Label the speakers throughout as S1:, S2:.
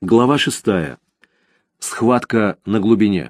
S1: Глава 6. Схватка на глубине.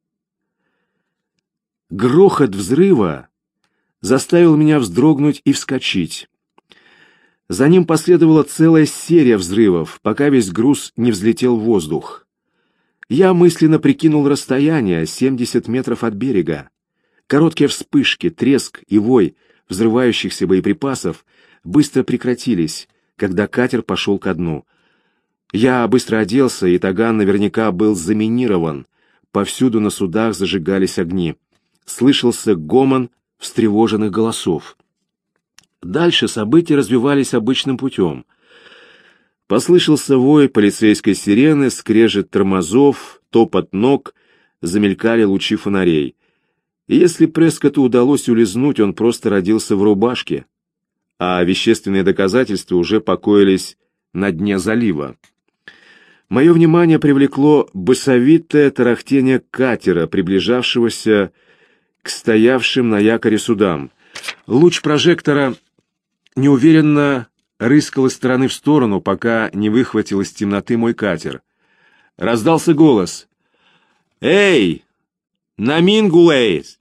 S1: Грохот взрыва заставил меня вздрогнуть и вскочить. За ним последовала целая серия взрывов, пока весь груз не взлетел в воздух. Я мысленно прикинул расстояние — 70 метров от берега. Короткие вспышки, треск и вой взрывающихся боеприпасов быстро прекратились, когда катер пошел ко дну. Я быстро оделся, и таган наверняка был заминирован. Повсюду на судах зажигались огни. Слышался гомон встревоженных голосов. Дальше события развивались обычным путем. Послышался вой полицейской сирены, скрежет тормозов, топот ног, замелькали лучи фонарей. И если Прескотту удалось улизнуть, он просто родился в рубашке, а вещественные доказательства уже покоились на дне залива. Мое внимание привлекло басовитое тарахтение катера, приближавшегося к стоявшим на якоре судам. Луч прожектора неуверенно рыскал из стороны в сторону, пока не выхватил из темноты мой катер. Раздался голос: «Эй, Намингулейс!»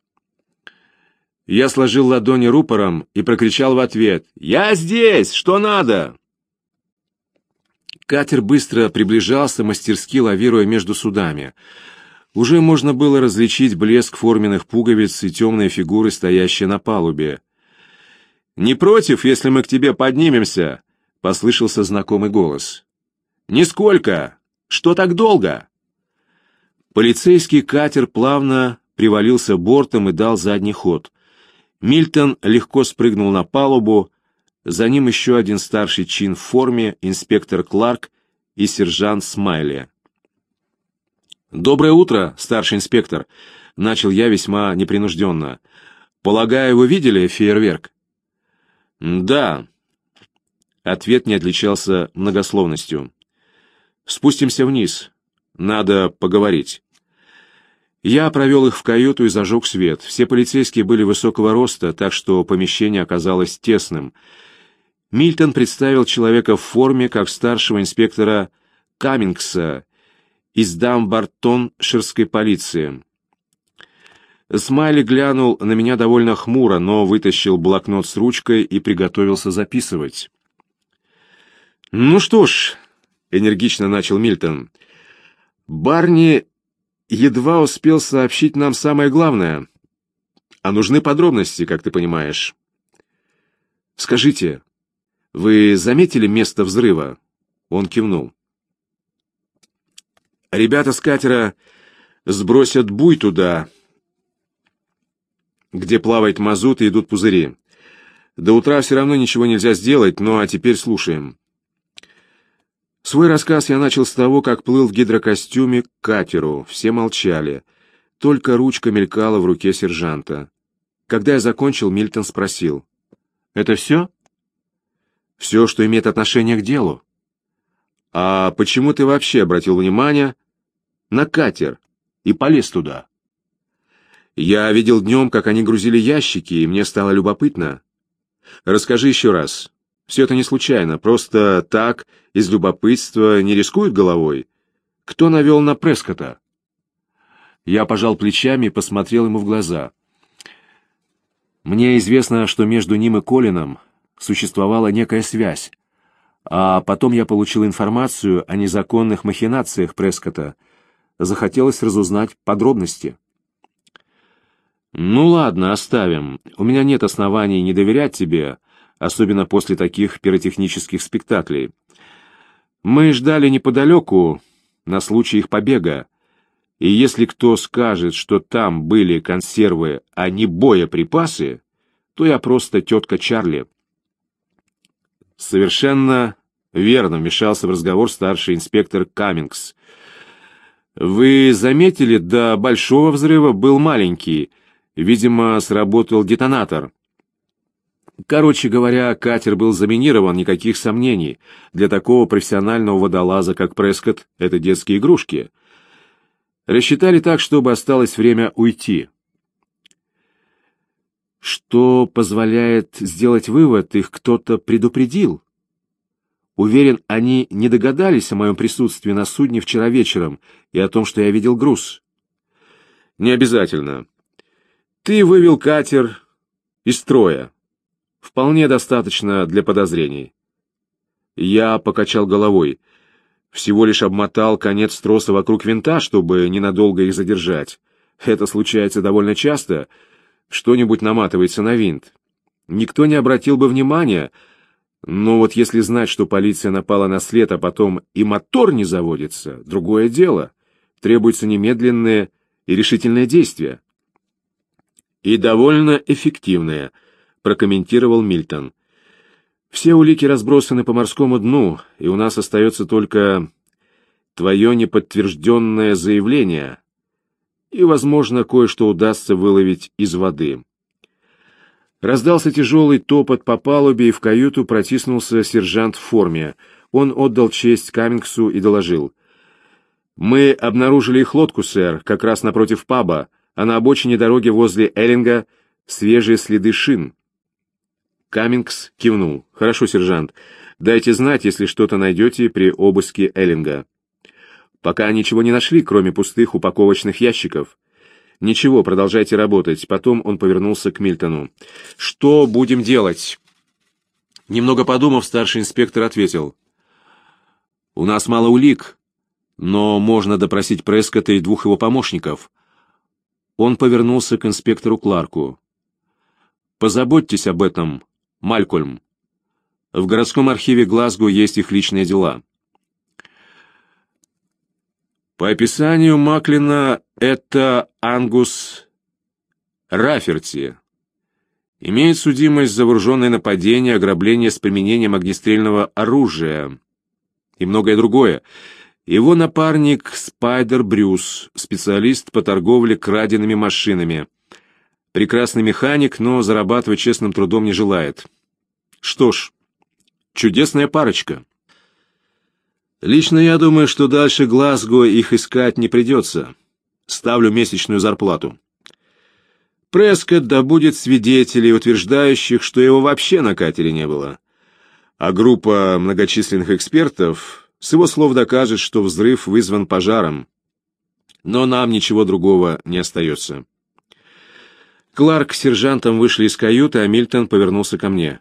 S1: Я сложил ладони рупором и прокричал в ответ: «Я здесь! Что надо?» Катер быстро приближался, мастерски лавируя между судами. Уже можно было различить блеск форменных пуговиц и темные фигуры, стоящие на палубе. «Не против, если мы к тебе поднимемся?» — послышался знакомый голос. «Нисколько! Что так долго?» Полицейский катер плавно привалился бортом и дал задний ход. Мильтон легко спрыгнул на палубу, за ним еще один старший чин в форме, инспектор Кларк и сержант Смайли. «Доброе утро, старший инспектор», — начал я весьма непринужденно. «Полагаю, вы видели фейерверк?» «Да». Ответ не отличался многословностью. «Спустимся вниз. Надо поговорить». Я провел их в каюту и зажег свет. Все полицейские были высокого роста, так что помещение оказалось тесным. Мильтон представил человека в форме как старшего инспектора Каммингса из Дамбартонширской полиции. Смайли глянул на меня довольно хмуро, но вытащил блокнот с ручкой и приготовился записывать. «Ну что ж», — энергично начал Мильтон, — «Барни едва успел сообщить нам самое главное, а нужны подробности, как ты понимаешь. Скажите, вы заметили место взрыва?» Он кивнул. «Ребята с катера сбросят буй туда, где плавает мазут и идут пузыри. До утра все равно ничего нельзя сделать, ну а теперь слушаем». Свой рассказ я начал с того, как плыл в гидрокостюме к катеру. Все молчали. Только ручка мелькала в руке сержанта. Когда я закончил, Мильтон спросил: «Это все?» «Все, что имеет отношение к делу». «А почему ты вообще обратил внимание на катер и полез туда?» «Я видел днем, как они грузили ящики, и мне стало любопытно». «Расскажи еще раз. Все это не случайно, просто так, из любопытства, не рискует головой? Кто навел на Прескотта?» Я пожал плечами и посмотрел ему в глаза. Мне известно, что между ним и Колином существовала некая связь, а потом я получил информацию о незаконных махинациях Прескотта. Захотелось разузнать подробности. «Ну ладно, оставим. У меня нет оснований не доверять тебе, особенно после таких пиротехнических спектаклей. Мы ждали неподалеку на случай их побега, и если кто скажет, что там были консервы, а не боеприпасы, то я просто тетка Чарли». «Совершенно верно», — вмешался в разговор старший инспектор Каммингс. «Вы заметили, до большого взрыва был маленький. Видимо, сработал детонатор. Короче говоря, катер был заминирован, никаких сомнений. Для такого профессионального водолаза, как Прескотт, это детские игрушки. Рассчитали так, чтобы осталось время уйти. Что позволяет сделать вывод, их кто-то предупредил. Уверен, они не догадались о моем присутствии на судне вчера вечером и о том, что я видел груз. Не обязательно. Ты вывел катер из строя. Вполне достаточно для подозрений. Я покачал головой. Всего лишь обмотал конец троса вокруг винта, чтобы ненадолго их задержать. Это случается довольно часто. Что-нибудь наматывается на винт. Никто не обратил бы внимания, но вот если знать, что полиция напала на след, а потом и мотор не заводится, другое дело. Требуется немедленное и решительное действие. И довольно эффективное, прокомментировал Мильтон. Все улики разбросаны по морскому дну, и у нас остается только твое неподтвержденное заявление, и, возможно, кое-что удастся выловить из воды. Раздался тяжелый топот по палубе, и в каюту протиснулся сержант в форме. Он отдал честь Каммингсу и доложил. «Мы обнаружили их лодку, сэр, как раз напротив паба, а на обочине дороги возле Эллинга свежие следы шин». Каммингс кивнул. «Хорошо, сержант. Дайте знать, если что-то найдете при обыске Эллинга». «Пока ничего не нашли, кроме пустых упаковочных ящиков». «Ничего, продолжайте работать». Потом он повернулся к Мильтону. «Что будем делать?» Немного подумав, старший инспектор ответил. «У нас мало улик, но можно допросить Прескотта и двух его помощников». Он повернулся к инспектору Кларку. «Позаботьтесь об этом, Малькольм. В городском архиве Глазго есть их личные дела». По описанию Маклина, это Ангус Раферти. Имеет судимость за вооруженное нападение, ограбление с применением огнестрельного оружия и многое другое. Его напарник Спайдер Брюс, специалист по торговле краденными машинами. Прекрасный механик, но зарабатывать честным трудом не желает. Что ж, чудесная парочка. Лично я думаю, что дальше Глазго их искать не придется. Ставлю месячную зарплату. Прескотт добудет свидетелей, утверждающих, что его вообще на катере не было. А группа многочисленных экспертов с его слов докажет, что взрыв вызван пожаром. Но нам ничего другого не остается. Кларк с сержантом вышли из каюты, а Мильтон повернулся ко мне.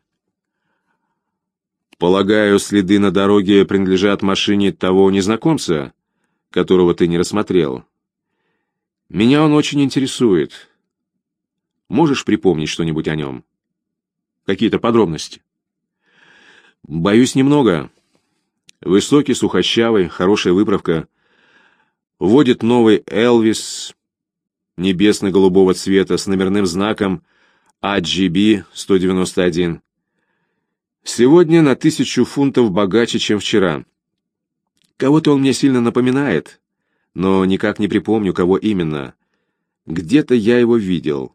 S1: «Полагаю, следы на дороге принадлежат машине того незнакомца, которого ты не рассмотрел. Меня он очень интересует. Можешь припомнить что-нибудь о нем? Какие-то подробности?» «Боюсь, немного. Высокий, сухощавый, хорошая выправка. Водит новый Элвис небесно-голубого цвета с номерным знаком AGB 191. Сегодня на 1000 фунтов богаче, чем вчера. Кого-то он мне сильно напоминает, но никак не припомню, кого именно. Где-то я его видел.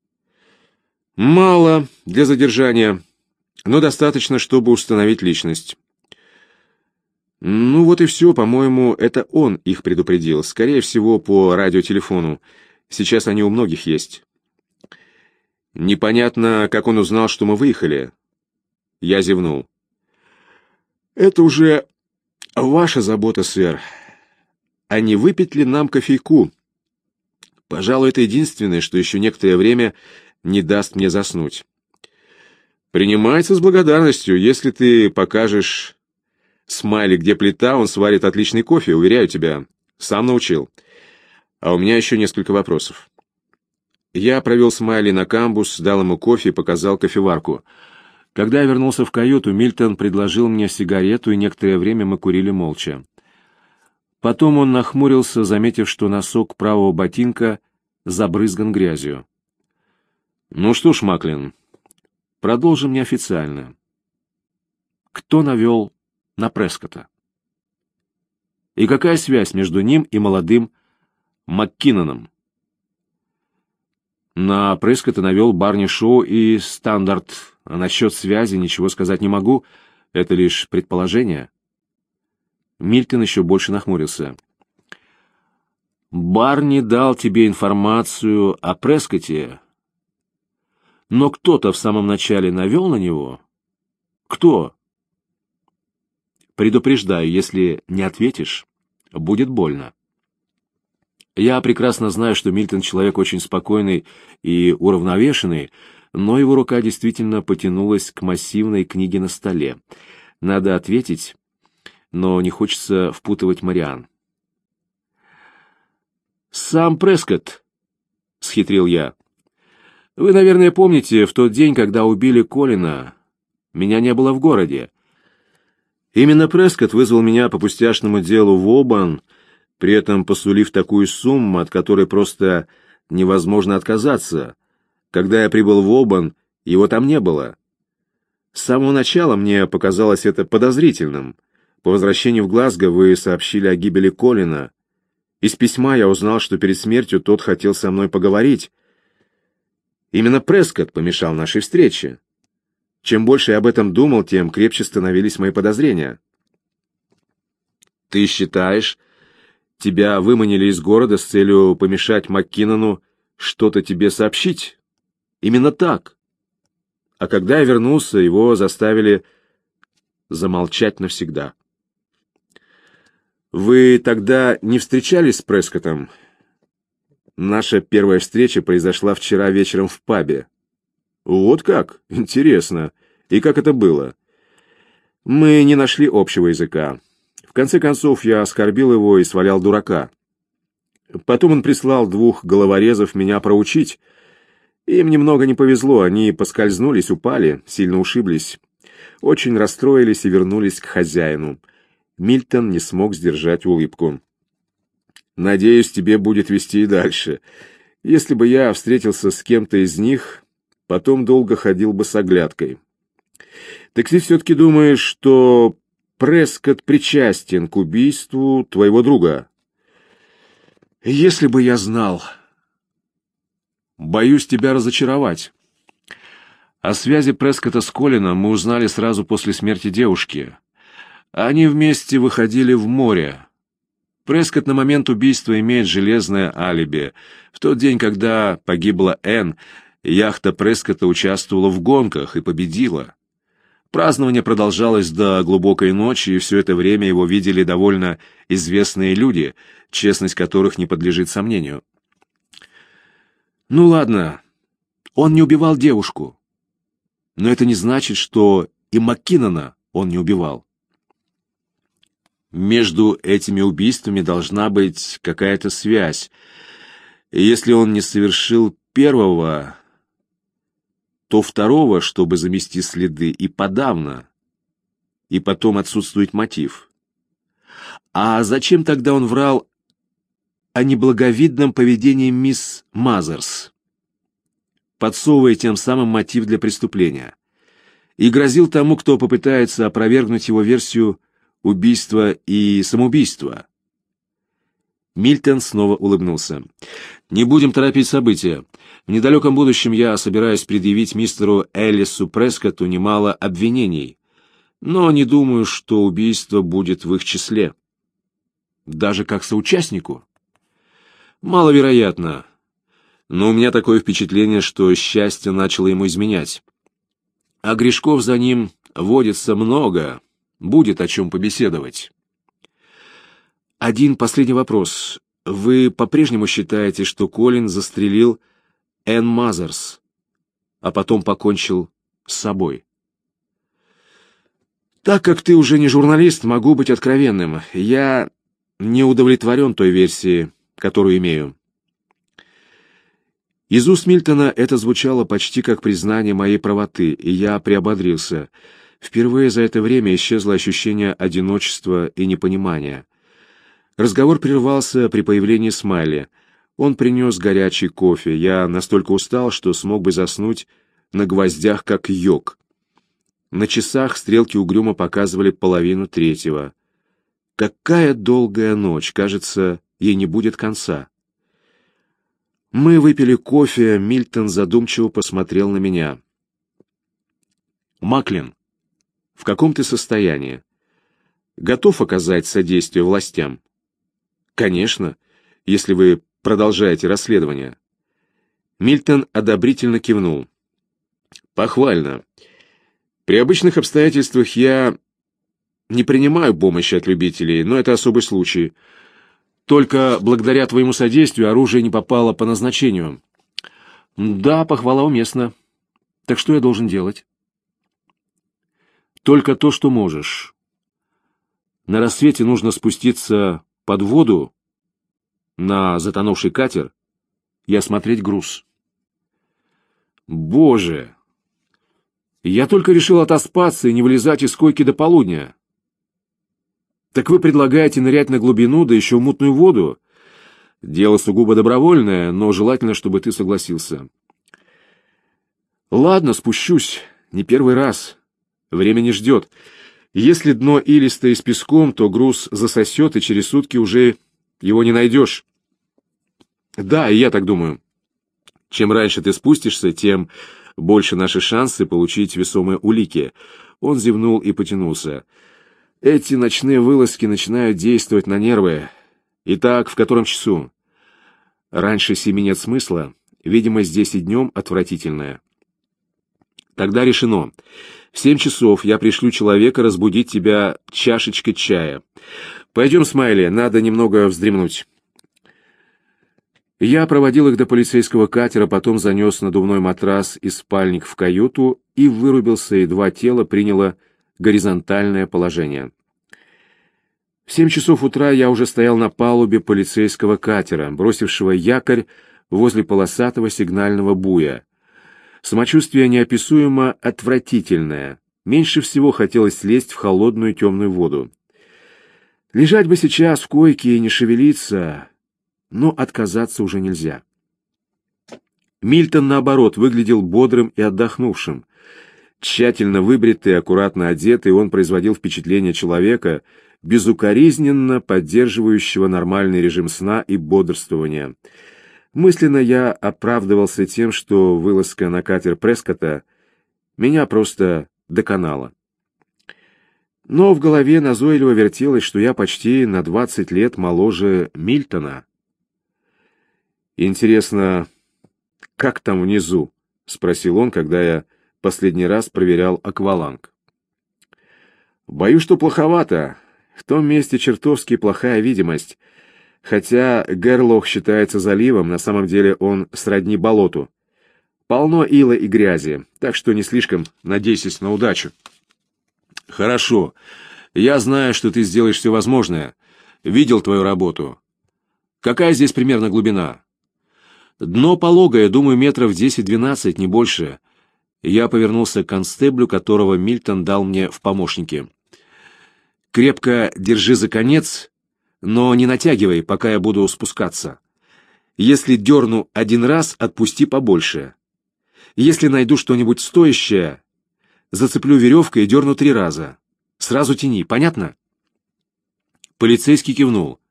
S1: Мало для задержания, но достаточно, чтобы установить личность. Ну вот и все, по-моему, это он их предупредил. Скорее всего, по радиотелефону. Сейчас они у многих есть. Непонятно, как он узнал, что мы выехали. Я зевнул. «Это уже ваша забота, сэр. А не выпить ли нам кофейку? Пожалуй, это единственное, что еще некоторое время не даст мне заснуть». «Принимается с благодарностью. Если ты покажешь Смайли, где плита, он сварит отличный кофе, уверяю тебя. Сам научил. А у меня еще несколько вопросов». Я провел Смайли на камбус, дал ему кофе и показал кофеварку. Когда я вернулся в каюту, Мильтон предложил мне сигарету, и некоторое время мы курили молча. Потом он нахмурился, заметив, что носок правого ботинка забрызган грязью. «Ну что ж, Маклин, продолжим неофициально. Кто навел на Прескотта? И какая связь между ним и молодым МакКинноном?» «На Прескотта навел Барни Шоу и Стандарт. А насчет связи ничего сказать не могу. Это лишь предположение». Мильтон еще больше нахмурился. «Барни дал тебе информацию о Прескотте, но кто-то в самом начале навел на него? Кто?» Предупреждаю, если не ответишь, будет больно. Я прекрасно знаю, что Мильтон человек очень спокойный и уравновешенный, но его рука действительно потянулась к массивной книге на столе. Надо ответить, но не хочется впутывать Мариан. «Сам Прескотт», — схитрил я. «Вы, наверное, помните, в тот день, когда убили Колина, меня не было в городе. Именно Прескотт вызвал меня по пустяшному делу в Обан, при этом посулив такую сумму, от которой просто невозможно отказаться. Когда я прибыл в Обан, его там не было. С самого начала мне показалось это подозрительным. По возвращению в Глазго вы сообщили о гибели Колина. Из письма я узнал, что перед смертью тот хотел со мной поговорить. Именно Прескотт помешал нашей встрече. Чем больше я об этом думал, тем крепче становились мои подозрения». «Ты считаешь, тебя выманили из города с целью помешать МакКиннону что-то тебе сообщить? Именно так. А когда я вернулся, его заставили замолчать навсегда». «Вы тогда не встречались с Прескоттом?» «Наша первая встреча произошла вчера вечером в пабе». «Вот как? Интересно. И как это было?» «Мы не нашли общего языка. В конце концов, я оскорбил его и свалял дурака. Потом он прислал 2 головорезов меня проучить. Им немного не повезло, они поскользнулись, упали, сильно ушиблись. Очень расстроились и вернулись к хозяину». Мильтон не смог сдержать улыбку. «Надеюсь, тебе будет вести и дальше. Если бы я встретился с кем-то из них, потом долго ходил бы с оглядкой. Так ты все-таки думаешь, что Прескотт причастен к убийству твоего друга?» «Если бы я знал. Боюсь тебя разочаровать. О связи Прескотта с Колином мы узнали сразу после смерти девушки. Они вместе выходили в море. Прескотт на момент убийства имеет железное алиби. В тот день, когда погибла Энн, яхта Прескотта участвовала в гонках и победила. Празднование продолжалось до глубокой ночи, и все это время его видели довольно известные люди, честность которых не подлежит сомнению. Ну ладно, он не убивал девушку, но это не значит, что и МакКиннона он не убивал. Между этими убийствами должна быть какая-то связь. И если он не совершил первого, то второго, чтобы замести следы, и подавно. И потом отсутствует мотив. А зачем тогда он врал о неблаговидном поведении мисс Мазерс, подсовывая тем самым мотив для преступления, и грозил тому, кто попытается опровергнуть его версию убийства и самоубийства? Мильтон снова улыбнулся. «Не будем торопить события. В недалеком будущем я собираюсь предъявить мистеру Эллису Прескотту немало обвинений, но не думаю, что убийство будет в их числе. Даже как соучастнику? Маловероятно. Но у меня такое впечатление, что счастье начало ему изменять. А грешков за ним водится много, будет о чем побеседовать». Один последний вопрос. Вы по-прежнему считаете, что Колин застрелил Энн Мазерс, а потом покончил с собой? Так как ты уже не журналист, могу быть откровенным. Я не удовлетворен той версией, которую имею. Из уст Мильтона это звучало почти как признание моей правоты, и я приободрился. Впервые за это время исчезло ощущение одиночества и непонимания. Разговор прервался при появлении Смайли. Он принес горячий кофе. Я настолько устал, что смог бы заснуть на гвоздях, как йог. На часах стрелки угрюмо показывали 2:30. Какая долгая ночь! Кажется, ей не будет конца. Мы выпили кофе, Мильтон задумчиво посмотрел на меня. «Маклин, в каком ты состоянии? Готов оказать содействие властям?» «Конечно, если вы продолжаете расследование». Мильтон одобрительно кивнул. «Похвально. При обычных обстоятельствах я не принимаю помощи от любителей, но это особый случай. Только благодаря твоему содействию оружие не попало по назначению. Да, похвала уместна. Так что я должен делать? Только то, что можешь. На рассвете нужно спуститься под воду на затонувший катер и осмотреть груз. Боже! Я только решил отоспаться и не вылезать из койки до полудня. Так вы предлагаете нырять на глубину, да еще в мутную воду? Дело сугубо добровольное, но желательно, чтобы ты согласился. Ладно, спущусь. Не первый раз. Время не ждет. Если дно илистое с песком, то груз засосет, и через сутки уже его не найдешь. Да, и я так думаю. Чем раньше ты спустишься, тем больше наши шансы получить весомые улики. Он зевнул и потянулся. Эти ночные вылазки начинают действовать на нервы. Итак, в котором часу? Раньше 7 нет смысла. Видимо, здесь и днем отвратительное. Тогда решено. В 7 часов я пришлю человека разбудить тебя чашечкой чая. Пойдем, Смайли, надо немного вздремнуть. Я проводил их до полицейского катера, потом занес надувной матрас и спальник в каюту и вырубился, и два тела приняло горизонтальное положение. В 7 часов утра я уже стоял на палубе полицейского катера, бросившего якорь возле полосатого сигнального буя. Самочувствие неописуемо отвратительное. Меньше всего хотелось слезть в холодную темную воду. Лежать бы сейчас в койке и не шевелиться, но отказаться уже нельзя. Мильтон, наоборот, выглядел бодрым и отдохнувшим. Тщательно выбритый, аккуратно одетый, он производил впечатление человека, безукоризненно поддерживающего нормальный режим сна и бодрствования. Мысленно я оправдывался тем, что вылазка на катер Прескотта меня просто доконала. Но в голове назойливо вертелось, что я почти на 20 лет моложе Мильтона. «Интересно, как там внизу?» — спросил он, когда я последний раз проверял акваланг. «Боюсь, что плоховато. В том месте чертовски плохая видимость. Хотя Герлох считается заливом, на самом деле он сродни болоту. Полно ила и грязи, так что не слишком надейся на удачу». «Хорошо. Я знаю, что ты сделаешь все возможное. Видел твою работу. Какая здесь примерно глубина?» «Дно пологое, думаю, метров 10-12, не больше». Я повернулся к констеблю, которого Мильтон дал мне в помощники. «Крепко держи за конец, но не натягивай, пока я буду спускаться. Если дерну один раз, отпусти побольше. Если найду что-нибудь стоящее, зацеплю веревкой и дерну 3 раза. Сразу тяни, понятно?» Полицейский кивнул.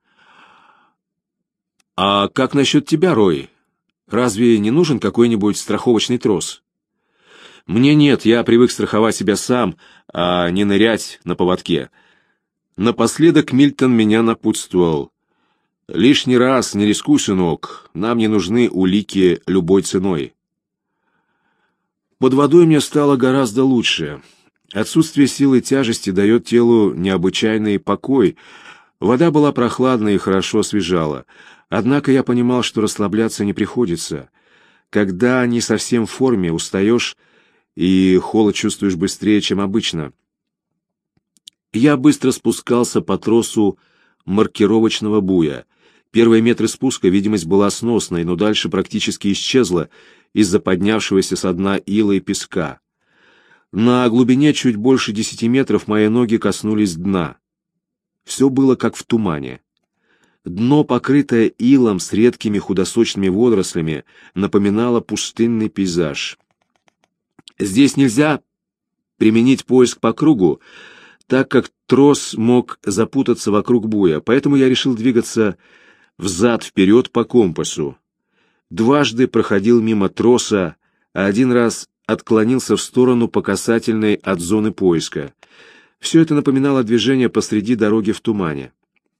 S1: «А как насчет тебя, Рой? Разве не нужен какой-нибудь страховочный трос?» «Мне нет, я привык страховать себя сам, а не нырять на поводке». Напоследок Мильтон меня напутствовал. «Лишний раз не рискуй, сынок, нам не нужны улики любой ценой». Под водой мне стало гораздо лучше. Отсутствие силы тяжести дает телу необычайный покой. Вода была прохладной и хорошо освежала. Однако я понимал, что расслабляться не приходится. Когда не совсем в форме, устаешь и холод чувствуешь быстрее, чем обычно. Я быстро спускался по тросу маркировочного буя. Первые метры спуска видимость была сносной, но дальше практически исчезла из-за поднявшегося со дна ила и песка. На глубине чуть больше 10 метров мои ноги коснулись дна. Все было как в тумане. Дно, покрытое илом с редкими худосочными водорослями, напоминало пустынный пейзаж. Здесь нельзя применить поиск по кругу, так как трос мог запутаться вокруг буя, поэтому я решил двигаться взад-вперед по компасу. Дважды проходил мимо троса, а один раз отклонился в сторону по касательной от зоны поиска. Все это напоминало движение посреди дороги в тумане.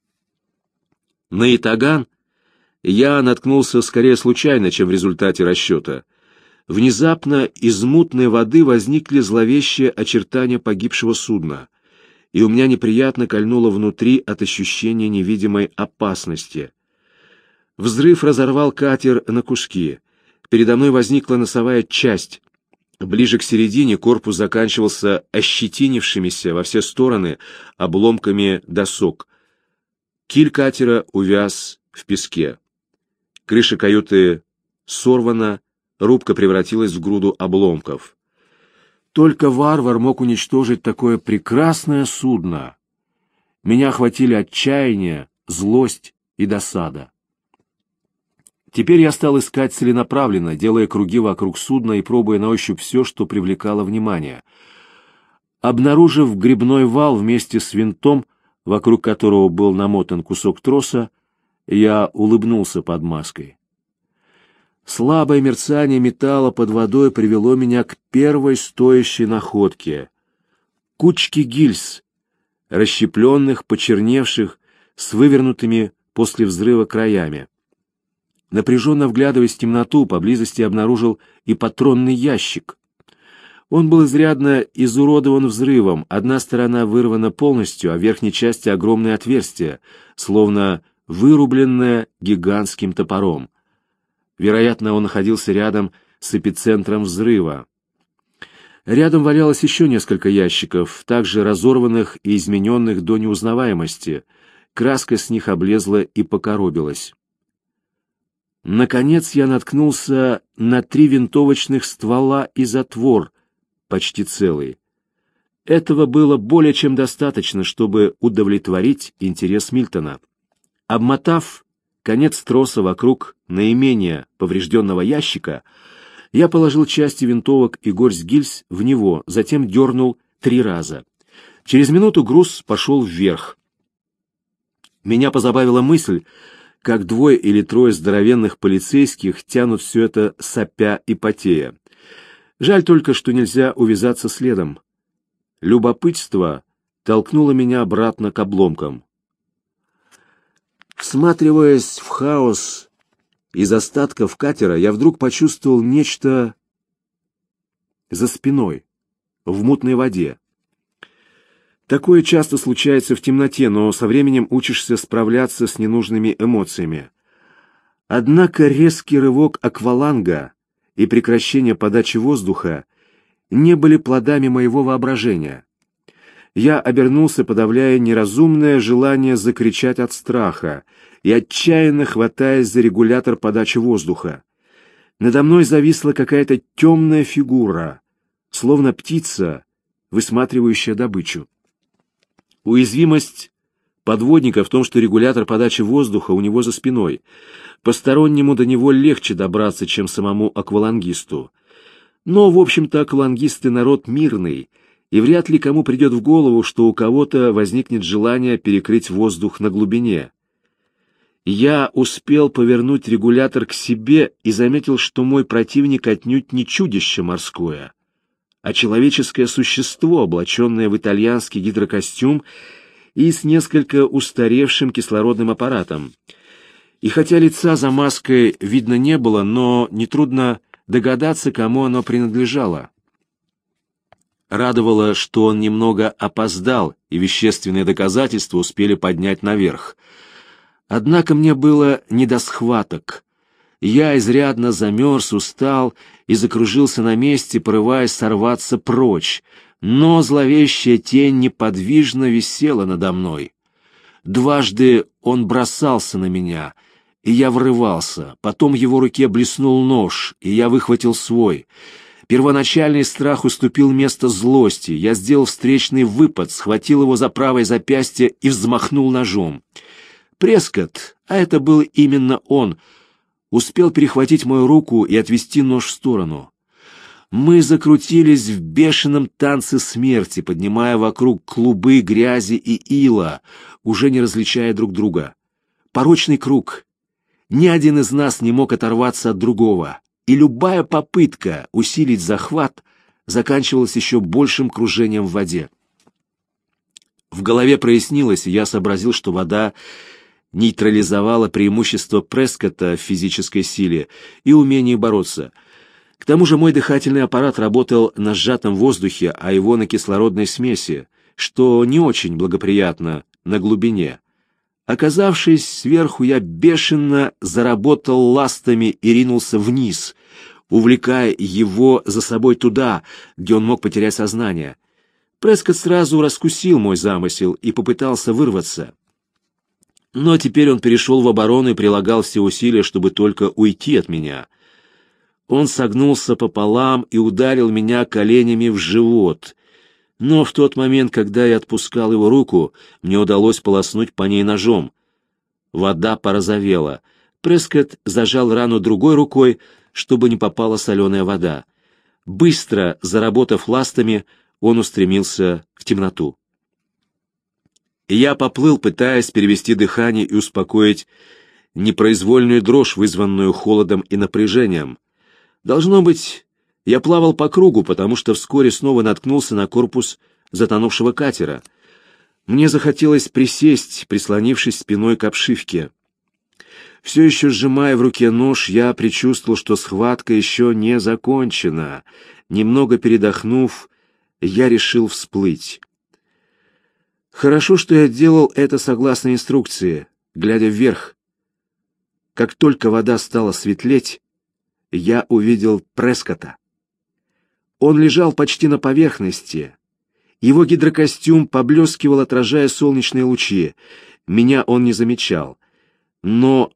S1: На ятаган я наткнулся скорее случайно, чем в результате расчета. Внезапно из мутной воды возникли зловещие очертания погибшего судна. и у меня неприятно кольнуло внутри от ощущения невидимой опасности. Взрыв разорвал катер на куски. Передо мной возникла носовая часть. Ближе к середине корпус заканчивался ощетинившимися во все стороны обломками досок. Киль катера увяз в песке. Крыша каюты сорвана, рубка превратилась в груду обломков. Только варвар мог уничтожить такое прекрасное судно. Меня охватили отчаяние, злость и досада. Теперь я стал искать целенаправленно, делая круги вокруг судна и пробуя на ощупь все, что привлекало внимание. Обнаружив гребной вал вместе с винтом, вокруг которого был намотан кусок троса, я улыбнулся под маской. Слабое мерцание металла под водой привело меня к первой стоящей находке. Кучки гильз, расщепленных, почерневших, с вывернутыми после взрыва краями. Напряженно вглядываясь в темноту, поблизости обнаружил и патронный ящик. Он был изрядно изуродован взрывом, одна сторона вырвана полностью, а в верхней части огромное отверстие, словно вырубленное гигантским топором. Вероятно, он находился рядом с эпицентром взрыва. Рядом валялось еще несколько ящиков, также разорванных и измененных до неузнаваемости. Краска с них облезла и покоробилась. Наконец я наткнулся на 3 винтовочных ствола и затвор, почти целый. Этого было более чем достаточно, чтобы удовлетворить интерес Мильтона. Обмотав конец троса вокруг наименее поврежденного ящика, я положил части винтовок и горсть гильз в него, затем дернул 3 раза. Через минуту груз пошел вверх. Меня позабавила мысль, как 2 или 3 здоровенных полицейских тянут все это сопя и потея. Жаль только, что нельзя увязаться следом. Любопытство толкнуло меня обратно к обломкам. Всматриваясь в хаос из остатков катера, я вдруг почувствовал нечто за спиной, в мутной воде. Такое часто случается в темноте, но со временем учишься справляться с ненужными эмоциями. Однако резкий рывок акваланга и прекращение подачи воздуха не были плодами моего воображения. Я обернулся, подавляя неразумное желание закричать от страха и отчаянно хватаясь за регулятор подачи воздуха. Надо мной зависла какая-то темная фигура, словно птица, высматривающая добычу. Уязвимость подводника в том, что регулятор подачи воздуха у него за спиной. Постороннему до него легче добраться, чем самому аквалангисту. Но, в общем-то, аквалангисты народ мирный, и вряд ли кому придет в голову, что у кого-то возникнет желание перекрыть воздух на глубине. Я успел повернуть регулятор к себе и заметил, что мой противник отнюдь не чудище морское, а человеческое существо, облаченное в итальянский гидрокостюм и с несколько устаревшим кислородным аппаратом. И хотя лица за маской видно не было, но нетрудно догадаться, кому оно принадлежало. Радовало, что он немного опоздал, и вещественные доказательства успели поднять наверх. Однако мне было не до схваток. Я изрядно замерз, устал и закружился на месте, порываясь сорваться прочь, но зловещая тень неподвижно висела надо мной. Дважды он бросался на меня, и я врывался. Потом в его руке блеснул нож, и я выхватил свой. Первоначальный страх уступил место злости. Я сделал встречный выпад, схватил его за правое запястье и взмахнул ножом. Прескотт, а это был именно он, успел перехватить мою руку и отвести нож в сторону. Мы закрутились в бешеном танце смерти, поднимая вокруг клубы грязи и ила, уже не различая друг друга. Порочный круг. Ни один из нас не мог оторваться от другого, и любая попытка усилить захват заканчивалась еще большим кружением в воде. В голове прояснилось, и я сообразил, что вода нейтрализовала преимущество Прескотта в физической силе и умении бороться. К тому же мой дыхательный аппарат работал на сжатом воздухе, а его на кислородной смеси, что не очень благоприятно на глубине. Оказавшись сверху, я бешено заработал ластами и ринулся вниз, увлекая его за собой туда, где он мог потерять сознание. Прескотт сразу раскусил мой замысел и попытался вырваться. Но теперь он перешел в оборону и прилагал все усилия, чтобы только уйти от меня. Он согнулся пополам и ударил меня коленями в живот. Но в тот момент, когда я отпускал его руку, мне удалось полоснуть по ней ножом. Вода порозовела. Прескотт зажал рану другой рукой, чтобы не попала соленая вода. Быстро заработав ластами, он устремился в темноту. Я поплыл, пытаясь перевести дыхание и успокоить непроизвольную дрожь, вызванную холодом и напряжением. Должно быть, я плавал по кругу, потому что вскоре снова наткнулся на корпус затонувшего катера. Мне захотелось присесть, прислонившись спиной к обшивке. Все еще сжимая в руке нож, я предчувствовал, что схватка еще не закончена. Немного передохнув, я решил всплыть. Хорошо, что я делал это согласно инструкции, глядя вверх. Как только вода стала светлеть, я увидел Прескотта. Он лежал почти на поверхности. Его гидрокостюм поблескивал, отражая солнечные лучи. Меня он не замечал. Но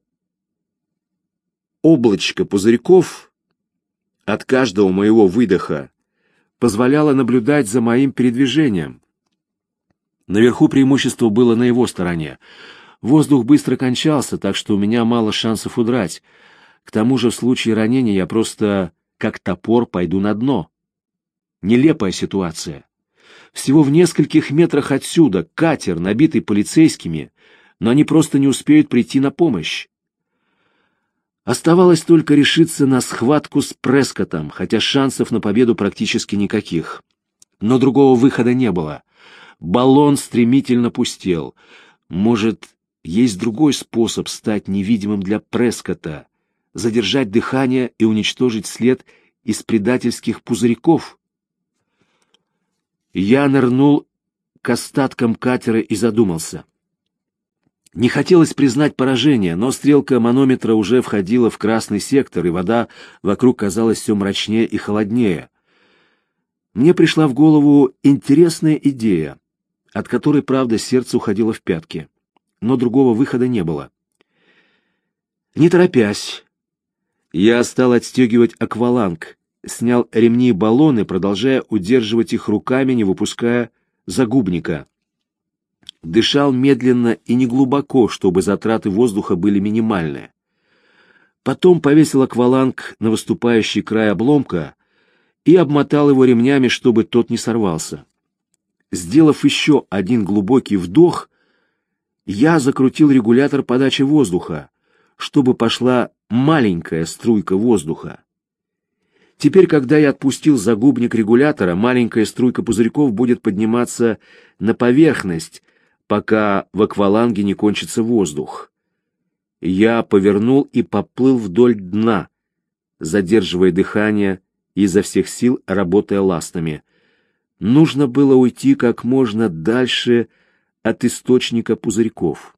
S1: облачко пузырьков от каждого моего выдоха позволяло наблюдать за моим передвижением. Наверху преимущество было на его стороне. Воздух быстро кончался, так что у меня мало шансов удрать. К тому же в случае ранения я просто, как топор, пойду на дно. Нелепая ситуация. Всего в нескольких метрах отсюда катер, набитый полицейскими, но они просто не успеют прийти на помощь. Оставалось только решиться на схватку с Прескоттом, хотя шансов на победу практически никаких. Но другого выхода не было. Баллон стремительно пустел. Может, есть другой способ стать невидимым для Прескотта, задержать дыхание и уничтожить след из предательских пузырьков? Я нырнул к остаткам катера и задумался. Не хотелось признать поражение, но стрелка манометра уже входила в красный сектор, и вода вокруг казалась все мрачнее и холоднее. Мне пришла в голову интересная идея, от которой, правда, сердце уходило в пятки, но другого выхода не было. Не торопясь, я стал отстегивать акваланг, снял ремни и баллоны, продолжая удерживать их руками, не выпуская загубника. Дышал медленно и неглубоко, чтобы затраты воздуха были минимальны. Потом повесил акваланг на выступающий край обломка и обмотал его ремнями, чтобы тот не сорвался. Сделав еще один глубокий вдох, я закрутил регулятор подачи воздуха, чтобы пошла маленькая струйка воздуха. Теперь, когда я отпустил загубник регулятора, маленькая струйка пузырьков будет подниматься на поверхность, пока в акваланге не кончится воздух. Я повернул и поплыл вдоль дна, задерживая дыхание и изо всех сил работая ластами. Нужно было уйти как можно дальше от источника пузырьков.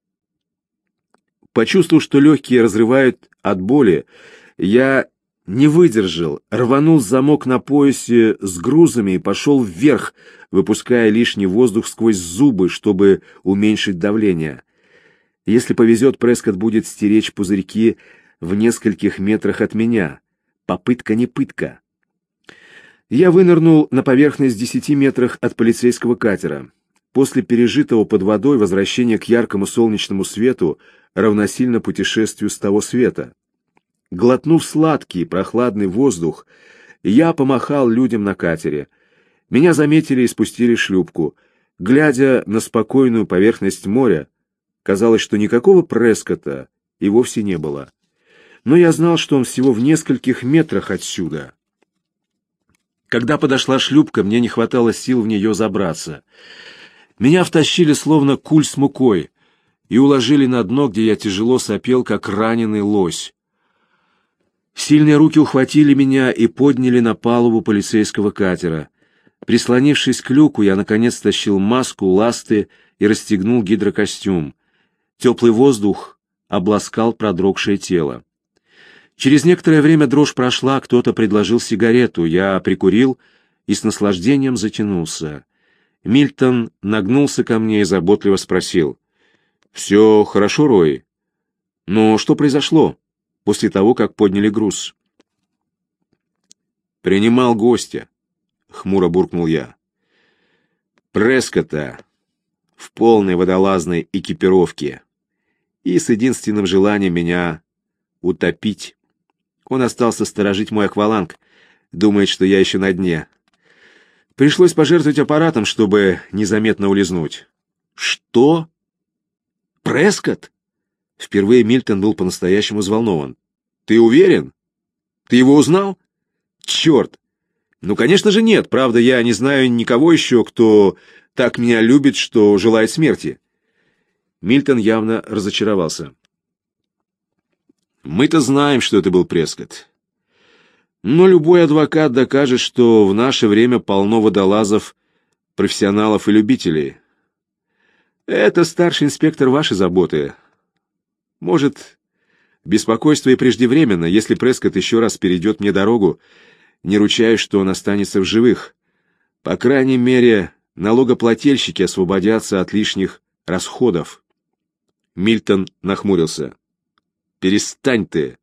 S1: Почувствовав, что легкие разрывают от боли, я не выдержал, рванул замок на поясе с грузами и пошел вверх, выпуская лишний воздух сквозь зубы, чтобы уменьшить давление. Если повезет, Прескотт будет стеречь пузырьки в нескольких метрах от меня. Попытка не пытка. Я вынырнул на поверхность в 10 метрах от полицейского катера. После пережитого под водой возвращение к яркому солнечному свету равносильно путешествию с того света. Глотнув сладкий прохладный воздух, я помахал людям на катере. Меня заметили и спустили в шлюпку. Глядя на спокойную поверхность моря, казалось, что никакого Прескотта и вовсе не было. Но я знал, что он всего в нескольких метрах отсюда. Когда подошла шлюпка, мне не хватало сил в нее забраться. Меня втащили словно куль с мукой и уложили на дно, где я тяжело сопел, как раненый лось. Сильные руки ухватили меня и подняли на палубу полицейского катера. Прислонившись к люку, я наконец стащил маску, ласты и расстегнул гидрокостюм. Теплый воздух обласкал продрогшее тело. Через некоторое время дрожь прошла, кто-то предложил сигарету. Я прикурил и с наслаждением затянулся. Мильтон нагнулся ко мне и заботливо спросил: «Все хорошо, Рой? Но что произошло после того, как подняли груз?» «Принимал гостя», — хмуро буркнул я. «Прескотта в полной водолазной экипировке и с единственным желанием меня утопить. Он остался сторожить мой акваланг, думает, что я еще на дне. Пришлось пожертвовать аппаратом, чтобы незаметно улизнуть». «Что? Прескотт?» Впервые Мильтон был по-настоящему взволнован. «Ты уверен? Ты его узнал?» «Черт! Ну, конечно же, нет. Правда, я не знаю никого еще, кто так меня любит, что желает смерти». Мильтон явно разочаровался. «Мы-то знаем, что это был Прескотт. Но любой адвокат докажет, что в наше время полно водолазов, профессионалов и любителей. Это, старший инспектор, ваши заботы. Может, беспокойство и преждевременно. Если Прескотт еще раз перейдет мне дорогу, не ручаюсь, что он останется в живых. По крайней мере, налогоплательщики освободятся от лишних расходов». Мильтон нахмурился. «Перестань ты,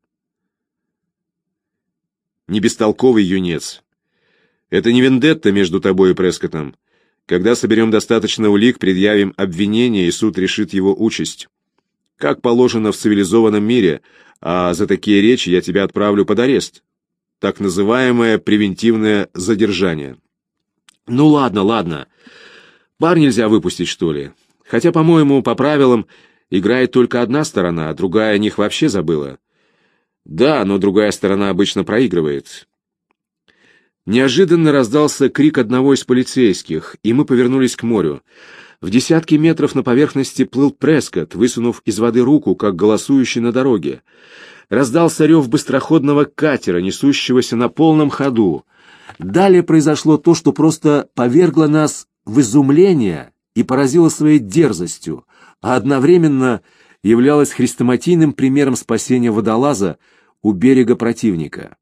S1: не бестолковый юнец. Это не вендетта между тобой и Прескоттом. Когда соберем достаточно улик, предъявим обвинение, и суд решит его участь. Как положено в цивилизованном мире, а за такие речи я тебя отправлю под арест. Так называемое превентивное задержание». «Ну ладно, ладно. Пар нельзя выпустить, что ли? Хотя, по-моему, по правилам играет только одна сторона, а другая о них вообще забыла». «Да, но другая сторона обычно проигрывает». Неожиданно раздался крик одного из полицейских, и мы повернулись к морю. В десятки метров на поверхности плыл Прескотт, высунув из воды руку, как голосующий на дороге. Раздался рев быстроходного катера, несущегося на полном ходу. Далее произошло то, что просто повергло нас в изумление и поразило своей дерзостью, а одновременно являлось хрестоматийным примером спасения водолаза у берега противника.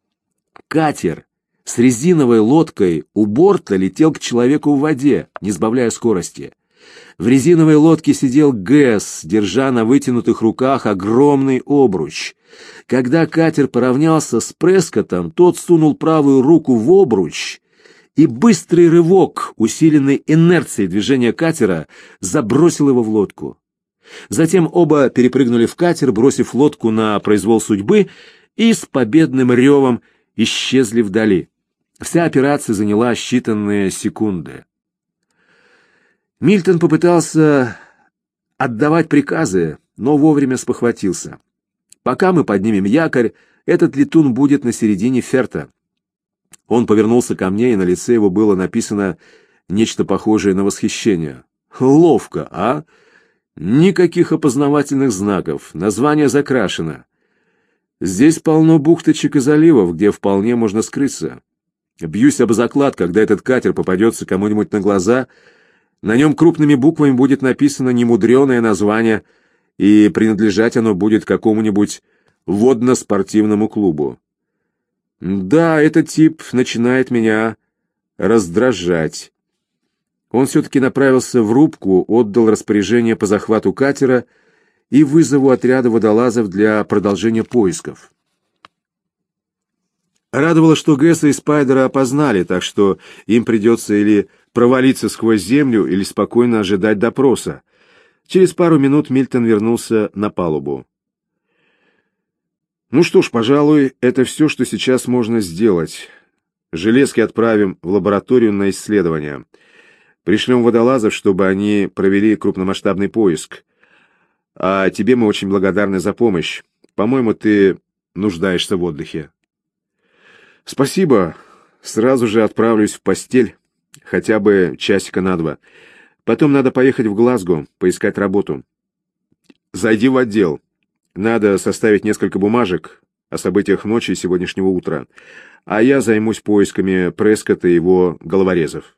S1: Катер с резиновой лодкой у борта летел к человеку в воде, не сбавляя скорости. В резиновой лодке сидел Гэс, держа на вытянутых руках огромный обруч. Когда катер поравнялся с Прескоттом, тот сунул правую руку в обруч, и быстрый рывок, усиленный инерцией движения катера, забросил его в лодку. Затем оба перепрыгнули в катер, бросив лодку на произвол судьбы, и с победным ревом исчезли вдали. Вся операция заняла считанные секунды. Мильтон попытался отдавать приказы, но вовремя спохватился. «Пока мы поднимем якорь, этот летун будет на середине ферта». Он повернулся ко мне, и на лице его было написано нечто похожее на восхищение. «Ловко, а? Никаких опознавательных знаков, название закрашено. Здесь полно бухточек и заливов, где вполне можно скрыться. Бьюсь об заклад, когда этот катер попадется кому-нибудь на глаза, на нем крупными буквами будет написано немудреное название, и принадлежать оно будет какому-нибудь водно-спортивному клубу. Да, этот тип начинает меня раздражать». Он все-таки направился в рубку, отдал распоряжение по захвату катера и вызову отряда водолазов для продолжения поисков. Радовало, что Гэса и Спайдера опознали, так что им придется или провалиться сквозь землю, или спокойно ожидать допроса. Через пару минут Мильтон вернулся на палубу. «Ну что ж, пожалуй, это все, что сейчас можно сделать. Железки отправим в лабораторию на исследование. Пришлем водолазов, чтобы они провели крупномасштабный поиск. А тебе мы очень благодарны за помощь. По-моему, ты нуждаешься в отдыхе». «Спасибо. Сразу же отправлюсь в постель. Хотя бы часика на два. Потом надо поехать в Глазго, поискать работу. Зайди в отдел. Надо составить несколько бумажек о событиях ночи и сегодняшнего утра. а я займусь поисками Прескотта и его головорезов.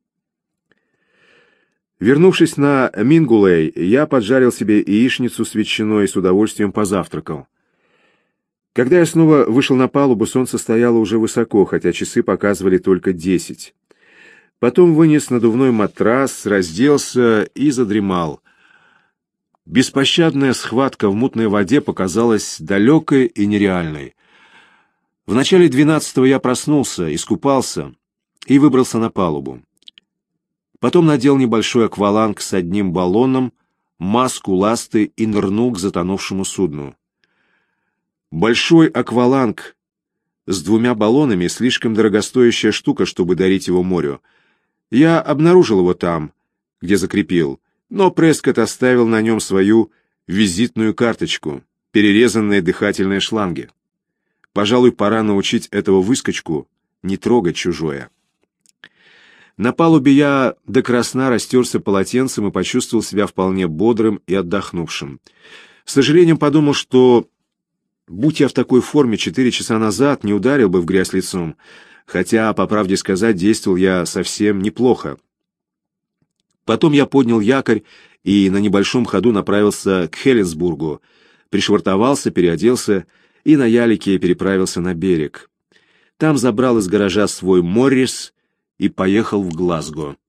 S1: Вернувшись на Мингулей, я поджарил себе яичницу с ветчиной и с удовольствием позавтракал. Когда я снова вышел на палубу, солнце стояло уже высоко, хотя часы показывали только 10. Потом вынес надувной матрас, разделся и задремал. Беспощадная схватка в мутной воде показалась далекой и нереальной. В начале 12-го я проснулся, искупался и выбрался на палубу. Потом надел небольшой акваланг с одним баллоном, маску, ласты и нырнул к затонувшему судну. Большой акваланг с 2 баллонами — слишком дорогостоящая штука, чтобы дарить его морю. Я обнаружил его там, где закрепил, но Прескотт оставил на нем свою визитную карточку, перерезанные дыхательные шланги. Пожалуй, пора научить этого выскочку не трогать чужое. На палубе я до красна растерся полотенцем и почувствовал себя вполне бодрым и отдохнувшим. С сожалением подумал, что, будь я в такой форме 4 часа назад, не ударил бы в грязь лицом, хотя, по правде сказать, действовал я совсем неплохо. Потом я поднял якорь и на небольшом ходу направился к Хеллинсбургу, пришвартовался, переоделся и на ялике переправился на берег. Там забрал из гаража свой Моррис и поехал в Глазго.